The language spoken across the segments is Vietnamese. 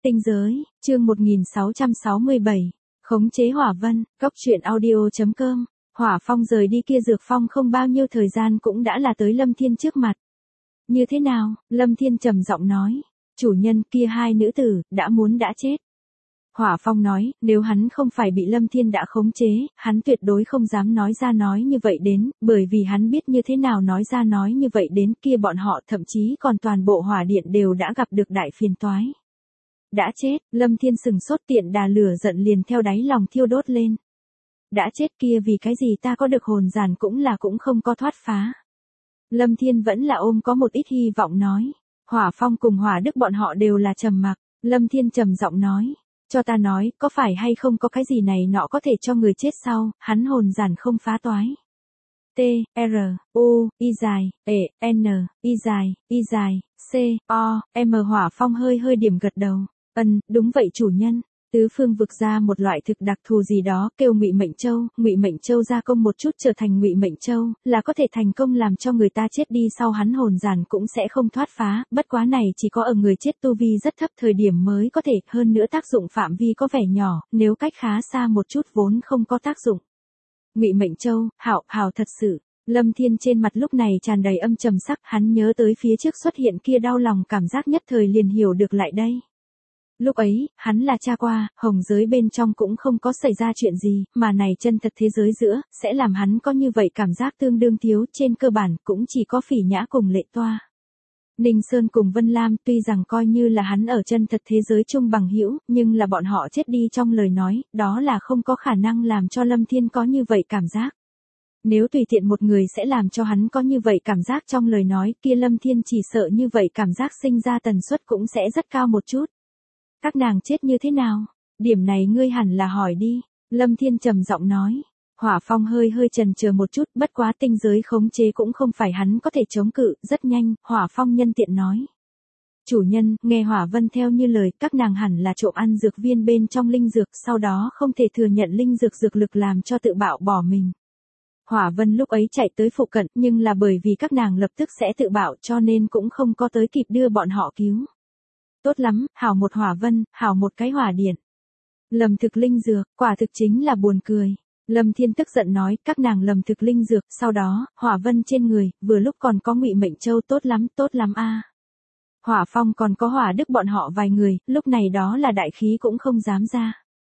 Tinh giới, chương 1667, khống chế hỏa vân, cốc truyện audio.com, Hỏa Phong rời đi kia Dược Phong không bao nhiêu thời gian cũng đã là tới Lâm Thiên trước mặt. Như thế nào? Lâm Thiên trầm giọng nói, chủ nhân kia hai nữ tử, đã chết. Hỏa Phong nói, nếu hắn không phải bị Lâm Thiên đã khống chế, hắn tuyệt đối không dám nói ra nói như vậy đến, bởi vì hắn biết như thế nào nói ra nói như vậy đến kia bọn họ thậm chí còn toàn bộ hỏa điện đều đã gặp được đại phiền toái. Đã chết, Lâm Thiên sừng sốt tiện đà lửa giận liền theo đáy lòng thiêu đốt lên. Đã chết kia vì cái gì ta có được hồn giản cũng không có thoát phá. Lâm Thiên vẫn là ôm có một ít hy vọng nói. Hỏa Phong cùng Hỏa Đức bọn họ đều là trầm mặc. Lâm Thiên trầm giọng nói. Cho ta nói, có phải hay không có cái gì này nọ có thể cho người chết sau, hắn hồn giản không phá toái. T, R, U, I dài, E, N, I dài, C, O, M. Hỏa Phong hơi điểm gật đầu. Đúng vậy chủ nhân. Tứ phương vực ra một loại thực đặc thù gì đó, kêu Ngụy Mệnh Châu gia công một chút trở thành Ngụy Mệnh Châu, là có thể thành công làm cho người ta chết đi sau hắn hồn giản cũng sẽ không thoát phá, bất quá này chỉ có ở người chết tu vi rất thấp thời điểm mới có thể, hơn nữa tác dụng phạm vi có vẻ nhỏ, nếu cách khá xa một chút vốn không có tác dụng. Ngụy Mệnh Châu, hảo thật sự. Lâm Thiên trên mặt lúc này tràn đầy âm trầm sắc, hắn nhớ tới phía trước xuất hiện kia đau lòng cảm giác nhất thời liền hiểu được lại đây. Lúc ấy, hắn là cha qua, hồng giới bên trong cũng không có xảy ra chuyện gì, mà này chân thật thế giới giữa, sẽ làm hắn có như vậy cảm giác tương đương thiếu, trên cơ bản cũng chỉ có Phỉ Nhã cùng Lệ Toa. Ninh Sơn cùng Vân Lam tuy rằng coi như là hắn ở chân thật thế giới chung bằng hữu, nhưng là bọn họ chết đi trong lời nói, đó là không có khả năng làm cho Lâm Thiên có như vậy cảm giác. Nếu tùy tiện một người sẽ làm cho hắn có như vậy cảm giác trong lời nói, kia Lâm Thiên chỉ sợ như vậy cảm giác sinh ra tần suất cũng sẽ rất cao một chút. Các nàng chết như thế nào? Điểm này ngươi hẳn là hỏi đi. Lâm Thiên trầm giọng nói. Hỏa Phong hơi chần chờ một chút, bất quá tinh giới khống chế cũng không phải hắn có thể chống cự, rất nhanh, Hỏa Phong nhân tiện nói. Chủ nhân, nghe Hỏa Vân theo như lời, các nàng hẳn là trộm ăn dược viên bên trong linh dược, sau đó không thể thừa nhận linh dược lực làm cho tự bạo bỏ mình. Hỏa Vân lúc ấy chạy tới phụ cận, nhưng là bởi vì các nàng lập tức sẽ tự bạo cho nên cũng không có tới kịp đưa bọn họ cứu. Tốt lắm, hảo một Hỏa Vân, hảo một cái hỏa điện. Lầm thực linh dược, quả thực chính là buồn cười. Lâm Thiên tức giận nói, các nàng lầm thực linh dược, sau đó, Hỏa Vân trên người, vừa lúc còn có Ngụy Mệnh Châu, tốt lắm a. Hỏa Phong còn có Hỏa Đức bọn họ vài người, lúc này đó là đại khí cũng không dám ra.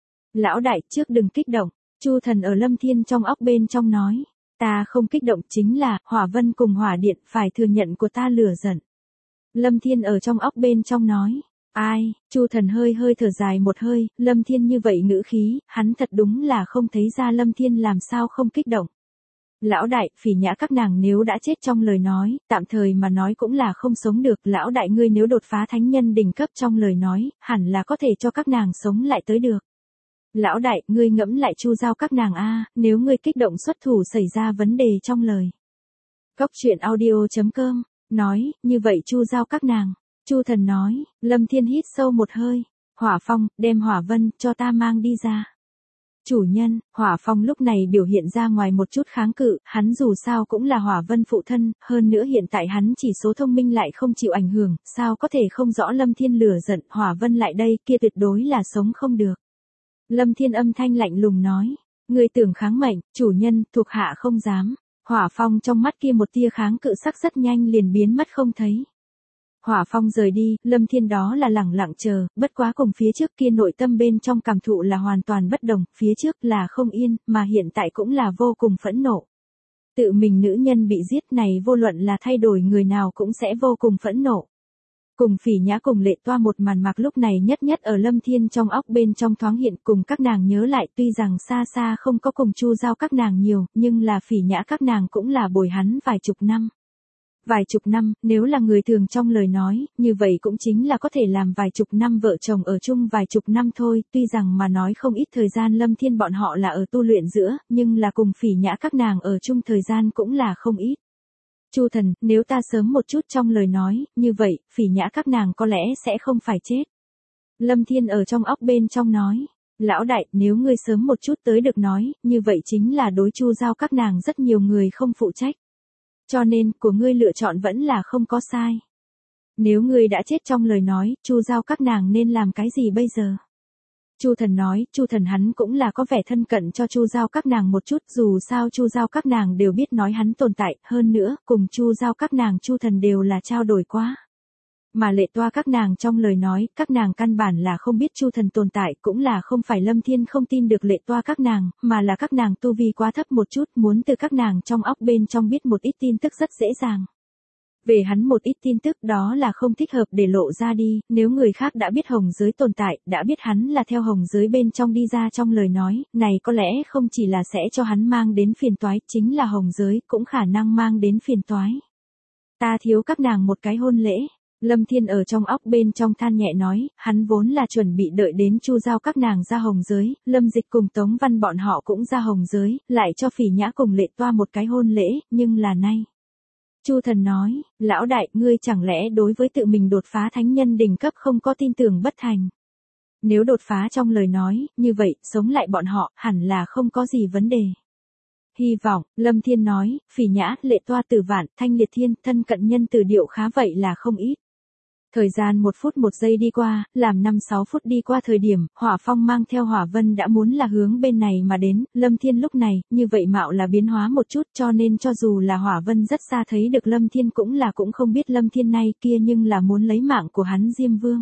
Lão đại, trước đừng kích động, Chu Thần ở Lâm Thiên trong óc bên trong nói, ta không kích động chính là, Hỏa Vân cùng Hỏa Điện phải thừa nhận của ta lửa giận. Lâm Thiên ở trong óc bên trong nói, ai, Chu Thần hơi thở dài một hơi, Lâm Thiên như vậy ngữ khí, hắn thật đúng là không thấy ra Lâm Thiên làm sao không kích động. Lão đại, Phỉ Nhã các nàng nếu đã chết trong lời nói, tạm thời mà nói cũng là không sống được, lão đại ngươi nếu đột phá thánh nhân đỉnh cấp trong lời nói, hẳn là có thể cho các nàng sống lại tới được. Lão đại, ngươi ngẫm lại Chu giao các nàng a, nếu ngươi kích động xuất thủ xảy ra vấn đề trong lời. Cốc truyện audio.com nói, như vậy Chu giao các nàng. Chu Thần nói, Lâm Thiên hít sâu một hơi. Hỏa Phong, đem Hỏa Vân, cho ta mang đi ra. Chủ nhân, Hỏa Phong lúc này biểu hiện ra ngoài một chút kháng cự, hắn dù sao cũng là Hỏa Vân phụ thân, hơn nữa hiện tại hắn chỉ số thông minh lại không chịu ảnh hưởng, sao có thể không rõ Lâm Thiên lửa giận, Hỏa Vân lại đây, kia tuyệt đối là sống không được. Lâm Thiên âm thanh lạnh lùng nói, người tưởng kháng mệnh, chủ nhân, thuộc hạ không dám. Hỏa Phong trong mắt kia một tia kháng cự sắc rất nhanh liền biến mất không thấy. Hỏa Phong rời đi, Lâm Thiên đó là lẳng lặng chờ, bất quá cùng phía trước kia nội tâm bên trong cảm thụ là hoàn toàn bất đồng, phía trước là không yên, mà hiện tại cũng là vô cùng phẫn nộ. Tự mình nữ nhân bị giết này vô luận là thay đổi người nào cũng sẽ vô cùng phẫn nộ. Cùng Phỉ Nhã cùng Lệ Toa một màn mặc lúc này nhất ở Lâm Thiên trong óc bên trong thoáng hiện cùng các nàng nhớ lại tuy rằng xa không có cùng Chu giao các nàng nhiều, nhưng là Phỉ Nhã các nàng cũng là bồi hắn vài chục năm. Vài chục năm, nếu là người thường trong lời nói, như vậy cũng chính là có thể làm vài chục năm vợ chồng ở chung vài chục năm thôi, tuy rằng mà nói không ít thời gian Lâm Thiên bọn họ là ở tu luyện giữa, nhưng là cùng Phỉ Nhã các nàng ở chung thời gian cũng là không ít. Chu Thần, nếu ta sớm một chút trong lời nói, như vậy, Phỉ Nhã các nàng có lẽ sẽ không phải chết. Lâm Thiên ở trong óc bên trong nói, lão đại, nếu ngươi sớm một chút tới được nói, như vậy chính là đối Chu giao các nàng rất nhiều người không phụ trách. Cho nên, của ngươi lựa chọn vẫn là không có sai. Nếu ngươi đã chết trong lời nói, Chu Giao các nàng nên làm cái gì bây giờ? Chu Thần nói, Chu Thần hắn cũng là có vẻ thân cận cho Chu Giao các nàng một chút, dù sao Chu Giao các nàng đều biết nói hắn tồn tại, hơn nữa, cùng Chu Giao các nàng Chu Thần đều là trao đổi quá. Mà Lệ Toa các nàng trong lời nói, các nàng căn bản là không biết Chu Thần tồn tại, cũng là không phải Lâm Thiên không tin được Lệ Toa các nàng, mà là các nàng tu vi quá thấp một chút, muốn từ các nàng trong óc bên trong biết một ít tin tức rất dễ dàng. Về hắn một ít tin tức đó là không thích hợp để lộ ra đi, nếu người khác đã biết hồng giới tồn tại, đã biết hắn là theo hồng giới bên trong đi ra trong lời nói, này có lẽ không chỉ là sẽ cho hắn mang đến phiền toái, chính là hồng giới cũng khả năng mang đến phiền toái. Ta thiếu các nàng một cái hôn lễ. Lâm Thiên ở trong óc bên trong than nhẹ nói, hắn vốn là chuẩn bị đợi đến Chu Giao các nàng ra hồng giới, Lâm Dịch cùng Tống Văn bọn họ cũng ra hồng giới, lại cho Phỉ Nhã cùng Lệ Toa một cái hôn lễ, nhưng là nay. Chu Thần nói, lão đại, ngươi chẳng lẽ đối với tự mình đột phá thánh nhân đỉnh cấp không có tin tưởng bất thành. Nếu đột phá trong lời nói, như vậy, sống lại bọn họ, hẳn là không có gì vấn đề. Hy vọng, Lâm Thiên nói, Phỉ Nhã, Lệ Toa Tử Vạn, Thanh Liệt Thiên, thân cận nhân từ điệu khá vậy là không ít. Thời gian 1 phút 1 giây đi qua, làm 5-6 phút đi qua thời điểm, Hỏa Phong mang theo Hỏa Vân đã muốn là hướng bên này mà đến, Lâm Thiên lúc này, như vậy mạo là biến hóa một chút cho nên cho dù là Hỏa Vân rất xa thấy được Lâm Thiên cũng không biết Lâm Thiên này kia nhưng là muốn lấy mạng của hắn Diêm Vương.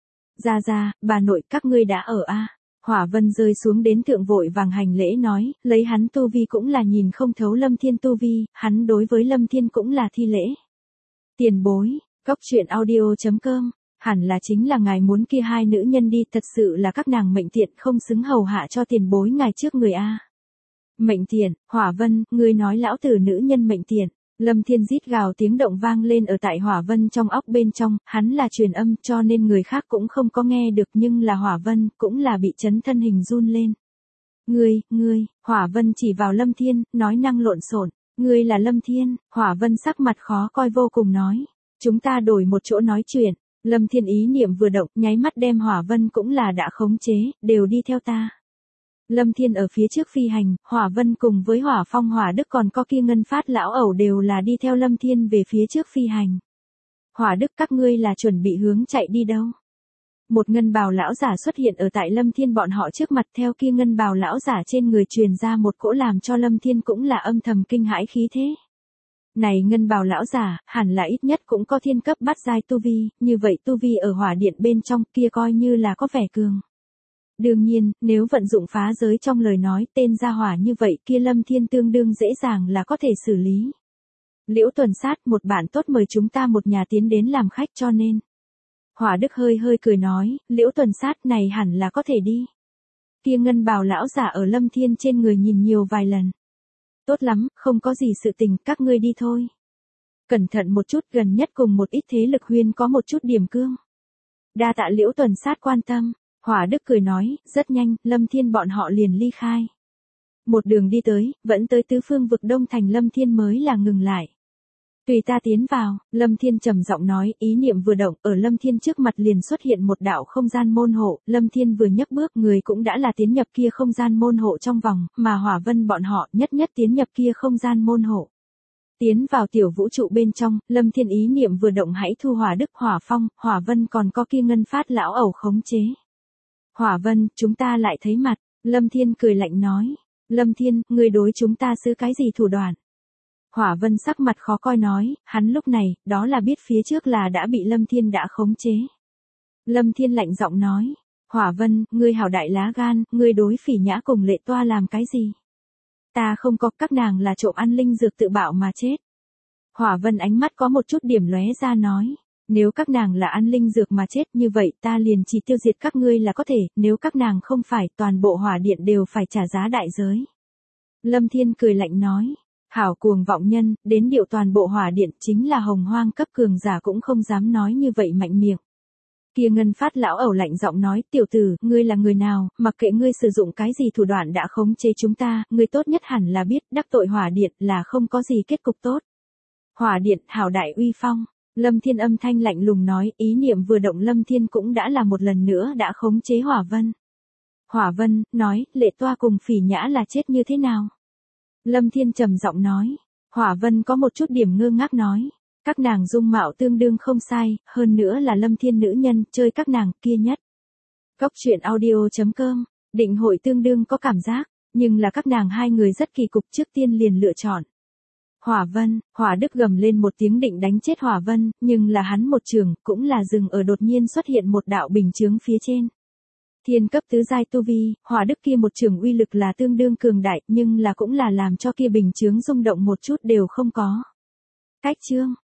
Ra, bà nội các ngươi đã ở a. Hỏa Vân rơi xuống đến thượng vội vàng hành lễ nói, lấy hắn tu vi cũng là nhìn không thấu Lâm Thiên tu vi, hắn đối với Lâm Thiên cũng là thi lễ. Tiền bối. Cốc truyện audio.com, hẳn là chính là ngài muốn kia hai nữ nhân đi, thật sự là các nàng mệnh tiện không xứng hầu hạ cho tiền bối ngài trước người a. Mệnh tiện, Hỏa Vân, ngươi nói lão tử nữ nhân mệnh tiện. Lâm Thiên rít gào tiếng động vang lên ở tại Hỏa Vân trong óc bên trong, hắn là truyền âm cho nên người khác cũng không có nghe được nhưng là Hỏa Vân cũng là bị chấn thân hình run lên. Ngươi, Hỏa Vân chỉ vào Lâm Thiên, nói năng lộn xộn, ngươi là Lâm Thiên, Hỏa Vân sắc mặt khó coi vô cùng nói. Chúng ta đổi một chỗ nói chuyện, Lâm Thiên ý niệm vừa động, nháy mắt đem Hỏa Vân cũng là đã khống chế, đều đi theo ta. Lâm Thiên ở phía trước phi hành, Hỏa Vân cùng với Hỏa Phong Hỏa Đức còn có kia Ngân Phát lão ẩu đều là đi theo Lâm Thiên về phía trước phi hành. Hỏa Đức các ngươi là chuẩn bị hướng chạy đi đâu? Một ngân bào lão giả xuất hiện ở tại Lâm Thiên bọn họ trước mặt, theo kia ngân bào lão giả trên người truyền ra một cỗ làm cho Lâm Thiên cũng là âm thầm kinh hãi khí thế. Này ngân bào lão giả, hẳn là ít nhất cũng có thiên cấp bát giai tu vi, như vậy tu vi ở hỏa điện bên trong kia coi như là có vẻ cường. Đương nhiên, nếu vận dụng phá giới trong lời nói tên gia hỏa như vậy kia Lâm Thiên tương đương dễ dàng là có thể xử lý. Liễu Tuần Sát, một bạn tốt mời chúng ta một nhà tiến đến làm khách cho nên. Hỏa Đức hơi cười nói, Liễu Tuần Sát này hẳn là có thể đi. Kia ngân bào lão giả ở Lâm Thiên trên người nhìn nhiều vài lần. Tốt lắm, không có gì sự tình, các ngươi đi thôi. Cẩn thận một chút, gần nhất cùng một ít thế lực huyên có một chút điểm cương. Đa tạ Liễu Tuần Sát quan tâm, Hỏa Đức cười nói, rất nhanh, Lâm Thiên bọn họ liền ly khai. Một đường đi tới, vẫn tới tứ phương vực Đông Thành Lâm Thiên mới là ngừng lại. Tùy ta tiến vào, Lâm Thiên trầm giọng nói, ý niệm vừa động, ở Lâm Thiên trước mặt liền xuất hiện một đạo không gian môn hộ, Lâm Thiên vừa nhấc bước, người cũng đã là tiến nhập kia không gian môn hộ trong vòng, mà Hỏa Vân bọn họ nhất tiến nhập kia không gian môn hộ. Tiến vào tiểu vũ trụ bên trong, Lâm Thiên ý niệm vừa động hãy thu Hỏa Đức, Hỏa Phong, Hỏa Vân còn có kia Ngân Phát lão ẩu khống chế. Hỏa Vân, chúng ta lại thấy mặt, Lâm Thiên cười lạnh nói, Lâm Thiên, người đối chúng ta xử cái gì thủ đoạn? Hỏa Vân sắc mặt khó coi nói, hắn lúc này, đó là biết phía trước là đã bị Lâm Thiên đã khống chế. Lâm Thiên lạnh giọng nói, Hỏa Vân, ngươi hảo đại lá gan, ngươi đối Phỉ Nhã cùng Lệ Toa làm cái gì? Ta không có, các nàng là trộm ăn linh dược tự bạo mà chết. Hỏa Vân ánh mắt có một chút điểm lóe ra nói, nếu các nàng là ăn linh dược mà chết như vậy ta liền chỉ tiêu diệt các ngươi là có thể, nếu các nàng không phải toàn bộ hỏa điện đều phải trả giá đại giới. Lâm Thiên cười lạnh nói. Hảo cuồng vọng nhân, đến điệu toàn bộ hỏa điện chính là hồng hoang cấp cường giả cũng không dám nói như vậy mạnh miệng. Kia Ngân Phát lão ẩu lạnh giọng nói, tiểu tử, ngươi là người nào, mặc kệ ngươi sử dụng cái gì thủ đoạn đã khống chế chúng ta, ngươi tốt nhất hẳn là biết, đắc tội hỏa điện là không có gì kết cục tốt. Hỏa điện, hảo đại uy phong, Lâm Thiên âm thanh lạnh lùng nói, ý niệm vừa động Lâm Thiên cũng đã là một lần nữa đã khống chế Hỏa Vân. Hỏa Vân, nói, Lệ Toa cùng Phỉ Nhã là chết như thế nào? Lâm Thiên trầm giọng nói, Hỏa Vân có một chút điểm ngơ ngác nói, Các nàng dung mạo tương đương không sai, hơn nữa là Lâm Thiên nữ nhân, chơi các nàng kia nhất. Cốc truyện audio.com, định hội tương đương có cảm giác, nhưng là các nàng hai người rất kỳ cục, trước tiên liền lựa chọn. Hỏa Vân, Hỏa Đức gầm lên một tiếng định đánh chết Hỏa Vân, nhưng là hắn một trường, cũng là dừng ở đột nhiên xuất hiện một đạo bình chướng phía trên. Thiên cấp tứ giai tu vi, Hỏa Đức kia một trường uy lực là tương đương cường đại, nhưng là cũng là làm cho kia bình chướng rung động một chút đều không có. Cách chương